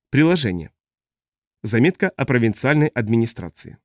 Приложение. Заметка о провинциальной администрации.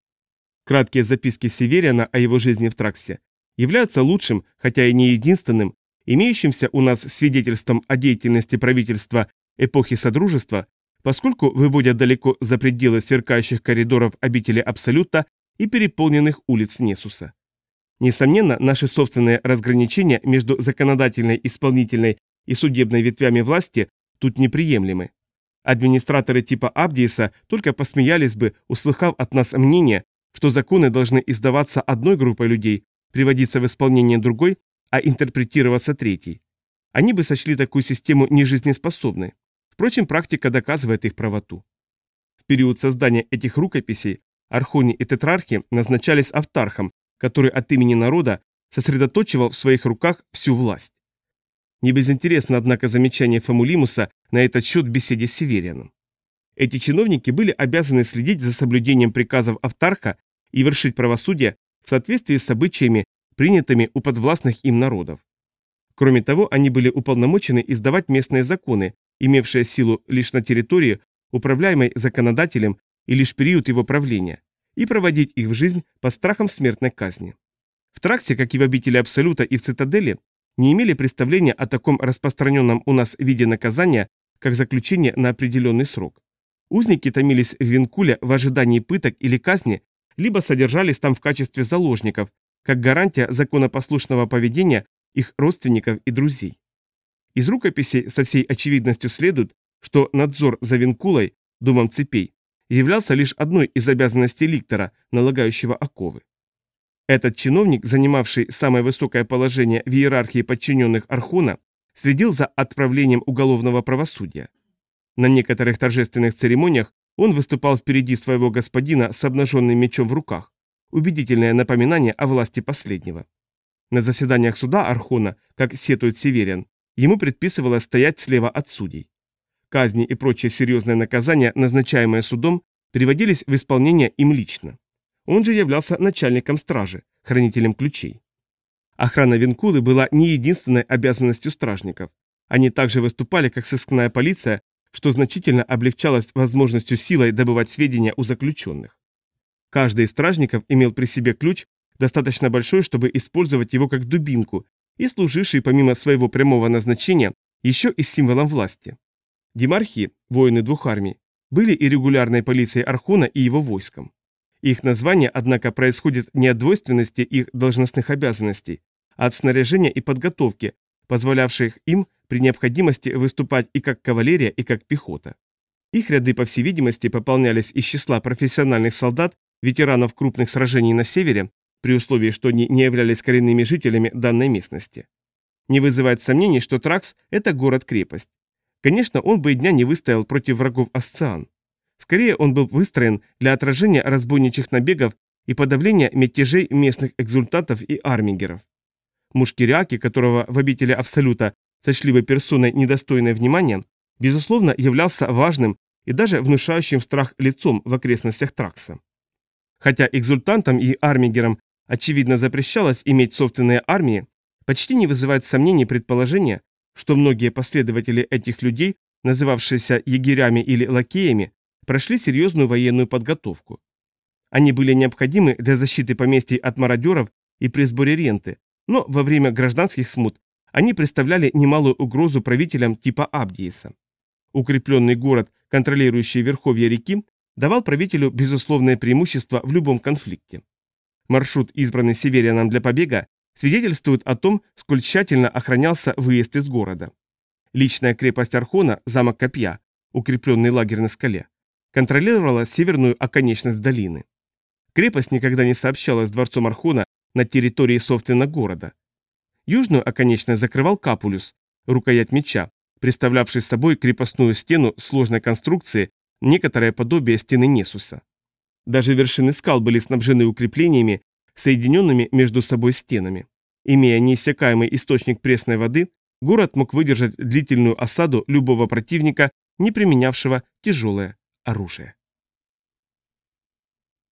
Краткие записки Севериана о его жизни в Траксе являются лучшим, хотя и не единственным, имеющимся у нас свидетельством о деятельности правительства эпохи Содружества, поскольку выводят далеко за пределы сверкающих коридоров обители Абсолюта и переполненных улиц Несуса. Несомненно, наши собственные разграничения между законодательной, исполнительной и судебной ветвями власти тут неприемлемы. Администраторы типа Абдиеса только посмеялись бы, услыхав от нас мнение, что законы должны издаваться одной группой людей, приводиться в исполнение другой, а интерпретироваться третьей. Они бы сочли такую систему нежизнеспособной. Впрочем, практика доказывает их правоту. В период создания этих рукописей архони и тетрархи назначались автархом, который от имени народа сосредоточивал в своих руках всю власть. Не безинтересно, однако, замечание Фамулимуса на этот счет в беседе с Северианом. Эти чиновники были обязаны следить за соблюдением приказов автарха и вершить правосудие в соответствии с обычаями, принятыми у подвластных им народов. Кроме того, они были уполномочены издавать местные законы, имевшие силу лишь на территории, управляемой законодателем и лишь период его правления, и проводить их в жизнь под страхом смертной казни. В Траксе, как и в обители Абсолюта и в Цитадели, не имели представления о таком распространенном у нас виде наказания, как заключение на определенный срок. Узники томились в Винкуле в ожидании пыток или казни, либо содержались там в качестве заложников, как гарантия законопослушного поведения их родственников и друзей. Из рукописей со всей очевидностью следует, что надзор за Винкулой, домом цепей, являлся лишь одной из обязанностей ликтора, налагающего оковы. Этот чиновник, занимавший самое высокое положение в иерархии подчиненных Архона, следил за отправлением уголовного правосудия. На некоторых торжественных церемониях он выступал впереди своего господина с обнаженным мечом в руках, убедительное напоминание о власти последнего. На заседаниях суда Архона, как сетует Севериан, ему предписывалось стоять слева от судей. Казни и прочие серьезные наказания, назначаемые судом, приводились в исполнение им лично. Он же являлся начальником стражи, хранителем ключей. Охрана Винкулы была не единственной обязанностью стражников. Они также выступали как сыскная полиция, что значительно облегчалось возможностью силой добывать сведения у заключенных. Каждый из стражников имел при себе ключ, достаточно большой, чтобы использовать его как дубинку, и служивший помимо своего прямого назначения еще и символом власти. Демархи, воины двух армий, были и регулярной полицией Архона и его войском. Их название, однако, происходит не от двойственности их должностных обязанностей, а от снаряжения и подготовки, позволявших им при необходимости выступать и как кавалерия, и как пехота. Их ряды, по всей видимости, пополнялись из числа профессиональных солдат, ветеранов крупных сражений на севере, при условии, что они не являлись коренными жителями данной местности. Не вызывает сомнений, что Тракс – это город-крепость. Конечно, он бы и дня не выстоял против врагов Асциан. Скорее, он был выстроен для отражения разбойничьих набегов и подавления мятежей местных экзультантов и армигеров. Мушкериаки, которого в обители Абсолюта сочли бы персоной недостойной внимания, безусловно, являлся важным и даже внушающим страх лицом в окрестностях Тракса. Хотя экзультантам и армигерам очевидно запрещалось иметь собственные армии, почти не вызывает сомнений предположение, что многие последователи этих людей, называвшиеся егерями или лакеями, прошли серьезную военную подготовку. Они были необходимы для защиты поместий от мародеров и при сборе ренты, но во время гражданских смут они представляли немалую угрозу правителям типа Абдиеса. Укрепленный город, контролирующий верховья реки, давал правителю безусловное преимущество в любом конфликте. Маршрут, избранный Северианом для побега, свидетельствует о том, сколь тщательно охранялся выезд из города. Личная крепость Архона, замок Копья, укрепленный лагерь на скале, контролировала северную оконечность долины. Крепость никогда не сообщалась с дворцом Архона на территории собственно города. Южную оконечность закрывал Капулюс, рукоять меча, представлявший собой крепостную стену сложной конструкции, некоторое подобие стены Несуса. Даже вершины скал были снабжены укреплениями, соединенными между собой стенами. Имея неиссякаемый источник пресной воды, город мог выдержать длительную осаду любого противника, не применявшего тяжелое оружие.